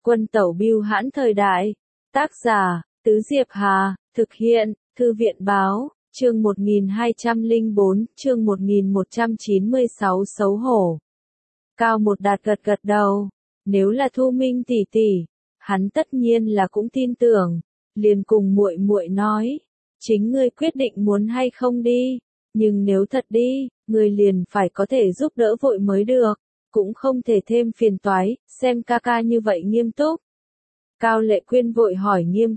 Quân tẩu bưu hãn thời đại. Tác giả, Tứ Diệp Hà, thực hiện, Thư viện báo, chương 1204, chương 1196 xấu hổ. Cao Một Đạt gật gật đầu, nếu là Thu Minh tỷ tỷ, hắn tất nhiên là cũng tin tưởng, liền cùng muội muội nói, chính ngươi quyết định muốn hay không đi, nhưng nếu thật đi, ngươi liền phải có thể giúp đỡ vội mới được, cũng không thể thêm phiền toái, xem ca ca như vậy nghiêm túc. Cao Lệ Quyên vội hỏi Nghiêm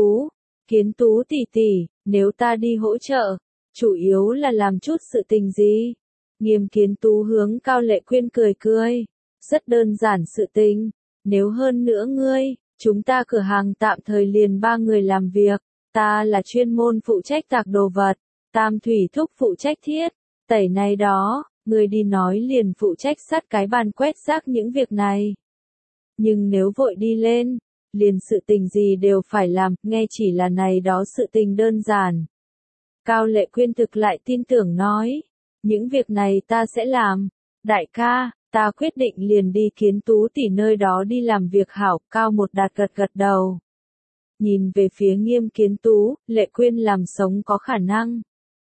Kiến Tú tỷ tỷ, nếu ta đi hỗ trợ, chủ yếu là làm chút sự tình gì? Nghiêm Kiến Tú hướng Cao Lệ Quyên cười cười, rất đơn giản sự tình, nếu hơn nữa ngươi, chúng ta cửa hàng tạm thời liền 3 người làm việc, ta là chuyên môn phụ trách tạc đồ vật, Tam Thủy Thúc phụ trách thiết, tẩy này đó, ngươi đi nói liền phụ trách sát cái bàn quét rác những việc này. Nhưng nếu vội đi lên, liền sự tình gì đều phải làm, nghe chỉ là này đó sự tình đơn giản. Cao Lệ Quyên thực lại tin tưởng nói, những việc này ta sẽ làm, đại ca, ta quyết định liền đi Kiến Tú tỷ nơi đó đi làm việc hảo. Cao Một Đạt gật gật đầu. Nhìn về phía Nghiêm Kiến Tú, Lệ Quyên làm sống có khả năng.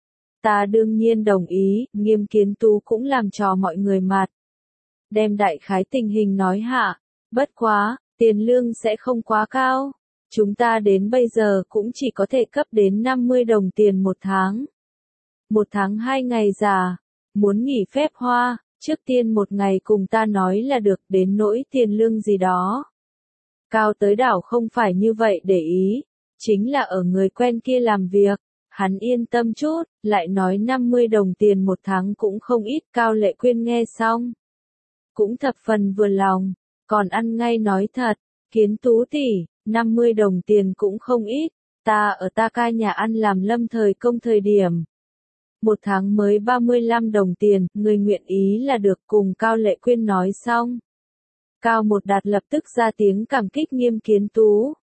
Ta đương nhiên đồng ý, Nghiêm Kiến Tú cũng làm trò mọi người mặt. Đem đại khái tình hình nói hạ, bất quá, tiền lương sẽ không quá cao. Chúng ta đến bây giờ cũng chỉ có thể cấp đến 50 đồng tiền một tháng. Một tháng 2 ngày giả, muốn nghỉ phép hoa, trước tiên một ngày cùng ta nói là được, đến nỗi tiền lương gì đó. Cao tới đảo không phải như vậy để ý, chính là ở người quen kia làm việc, hắn yên tâm chút, lại nói 50 đồng tiền một tháng cũng không ít. Cao Lệ Quyên nghe xong, cũng thập phần vừa lòng, còn ăn ngay nói thật, Kiến Tú tỷ, 50 đồng tiền cũng không ít, ta ở ta ca nhà ăn làm lâm thời công thời điểm. Một tháng mới 35 đồng tiền, người nguyện ý là được. Cùng Cao Lệ Quyên nói xong. Cao Một Đạt lập tức ra tiếng cảm kích Nghiêm Kiến Tú.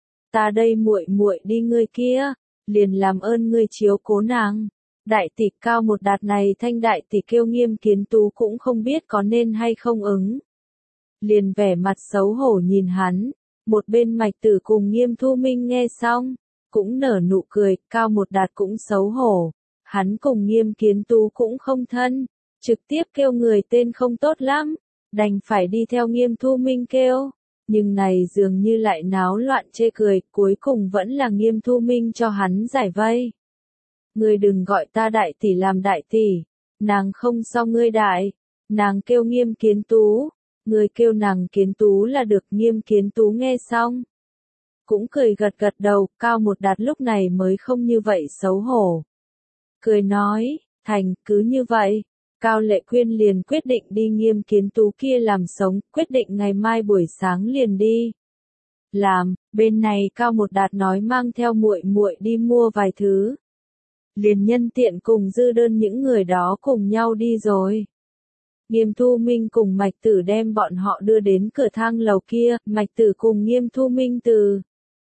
Ta đây muội muội đi ngươi kia, liền làm ơn ngươi chiếu cố nàng. Đại tỷ. Cao Một Đạt này thanh đại tỷ kêu Nghiêm Kiến Tú cũng không biết có nên hay không ứng. Liền vẻ mặt xấu hổ nhìn hắn, một bên Mạch Tử cùng Nghiêm Thu Minh nghe xong, cũng nở nụ cười. Cao Một Đạt cũng xấu hổ, hắn cùng Nghiêm Kiến Tú cũng không thân, trực tiếp kêu người tên không tốt lắm, đành phải đi theo Nghiêm Thu Minh kêu, nhưng này dường như lại náo loạn chê cười, cuối cùng vẫn là Nghiêm Thu Minh cho hắn giải vây. Ngươi đừng gọi ta đại tỷ làm đại tỷ, nàng không so ngươi đại, nàng kêu Nghiêm Kiến Tú. Người kêu nàng Kiến Tú là được. Nghiêm Kiến Tú nghe xong, cũng cười gật gật đầu. Cao Một Đạt lúc này mới không như vậy xấu hổ. Cười nói, thành, cứ như vậy. Cao Lệ Quyên liền quyết định đi Nghiêm Kiến Tú kia làm sống, quyết định ngày mai buổi sáng liền đi. Làm, bên này Cao Một Đạt nói mang theo muội muội đi mua vài thứ. Liền nhân tiện cùng Dư Đơn những người đó cùng nhau đi rồi. Nghiêm Thu Minh cùng Mạch Tử đem bọn họ đưa đến cửa thang lầu kia, Mạch Tử cùng Nghiêm Thu Minh từ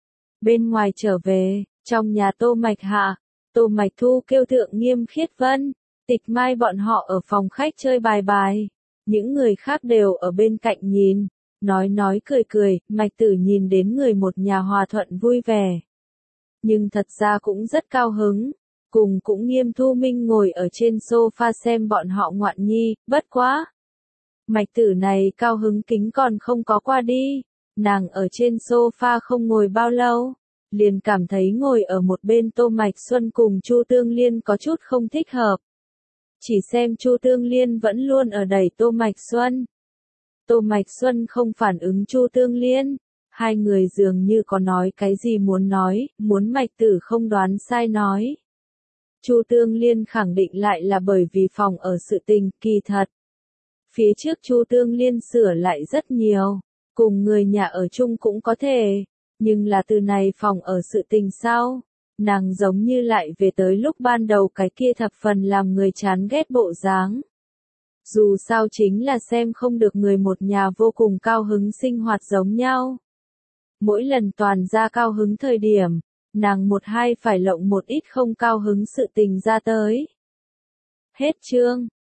bên ngoài trở về, trong nhà Tô Mạch Hạ, Tô Mạch Thu kêu thượng Nghiêm Khiết Vân, Tịch Mai bọn họ ở phòng khách chơi bài bài, những người khác đều ở bên cạnh nhìn, nói cười cười. Mạch Tử nhìn đến người một nhà hòa thuận vui vẻ, nhưng thật ra cũng rất cao hứng. Cùng cũng Nghiêm Thu Minh ngồi ở trên sofa xem bọn họ ngoạn nhi, bất quá. Mạch Tử này cao hứng kính còn không có qua đi, nàng ở trên sofa không ngồi bao lâu, liền cảm thấy ngồi ở một bên Tô Mạch Xuân cùng Chu Tương Liên có chút không thích hợp. Chỉ xem Chu Tương Liên vẫn luôn ở đẩy Tô Mạch Xuân. Tô Mạch Xuân không phản ứng Chu Tương Liên, hai người dường như có nói cái gì muốn nói, muốn Mạch Tử không đoán sai nói. Chu Tương Liên khẳng định lại là bởi vì phòng ở sự tình. Kỳ thật, phía trước Chu Tương Liên sửa lại rất nhiều, cùng người nhà ở chung cũng có thể, nhưng là từ này phòng ở sự tình sau, nàng giống như lại về tới lúc ban đầu cái kia thập phần làm người chán ghét bộ dáng. Dù sao chính là xem không được người một nhà vô cùng cao hứng sinh hoạt giống nhau. Mỗi lần toàn ra cao hứng thời điểm, nàng một hai phải lộng một ít không cao hứng sự tình ra tới. Hết chương.